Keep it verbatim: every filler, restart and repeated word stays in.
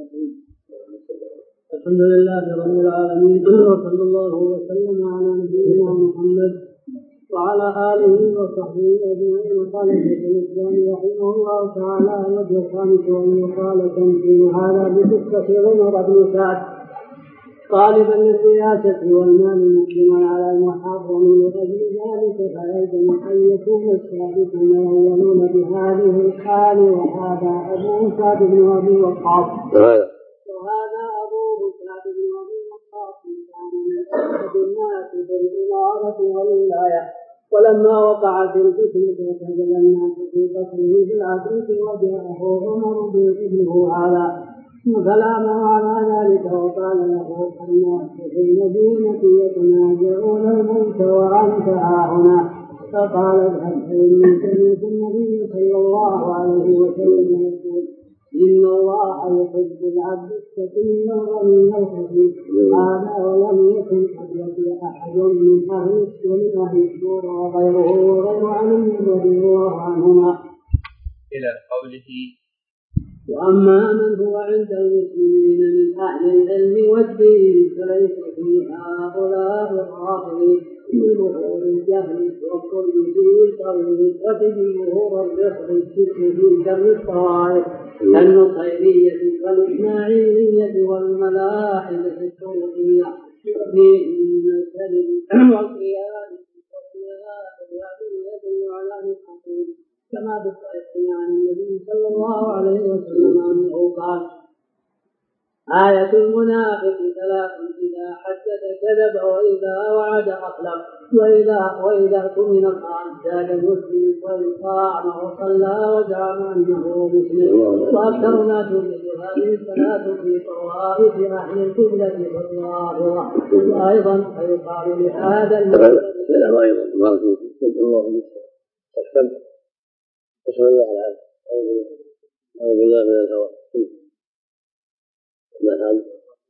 الحمد لله رب العالمين وصلى الله وسلم على نبينا محمد وعلى آله وصحبه أجمعين. قال شيخ الإسلام رحمه الله تعالى: الوجه الخامس أن يقال تمثيل هذا بقصة عمر بن سعد طالبا للرياسة والمال مسلما على المحرم، لأجل ذلك فيلزم أن يكون السابقون الأولون بهذه الحال، وهذا أبوه سعد بن أبي وقاص وهذا أبوه سعد بن أبي وقاص كان من أشهد الناس بالإمارة والولاية، ولما وقع في الفتنة اعتزل الناس في قصره بالعتيق وجاءه عمر بابنه هذا فلامه على ذلك وقال له: الناس في المدينة يتنازعون الموت وأنت هاهنا. فقال: اذهب فإني سمعت النبي صلى الله عليه وسلم يقول: إن الله يحب العبد السكين والغني الخفيف. هذا ولم يكن قد يقي أحد من أهل السنة أهل السور وغيره وغير علي رضي الله عنهما إلى قوله: وأما من هو عند المسلمين من أهل العلم والدين فليس في هؤلاء الرافضين من ظهور الجهل والظلم في القلب وتجمهور الرفض الشرك في شر الطوائف كالنصيرية والإسماعيلية والملاحدة الشرقية من الكذب والقيام يدل على الحقيق، كما بالصحيح عن النبي صلى الله عليه وسلم أنه قال: آية المنافق ثلاث: إذا حدث كذب، وإذا وعد أخلف، وإذا وإذا اؤتمن خان. زاد المسلم: وإن صام وصلى وزعم أنه مسلم. وأكثر ما توجد هذه الثلاث في طوائف أهل القبلة والظاهرة. وأيضا فيقال لهذا المسلم نسأل الله على أعوذ بالله من الهوى.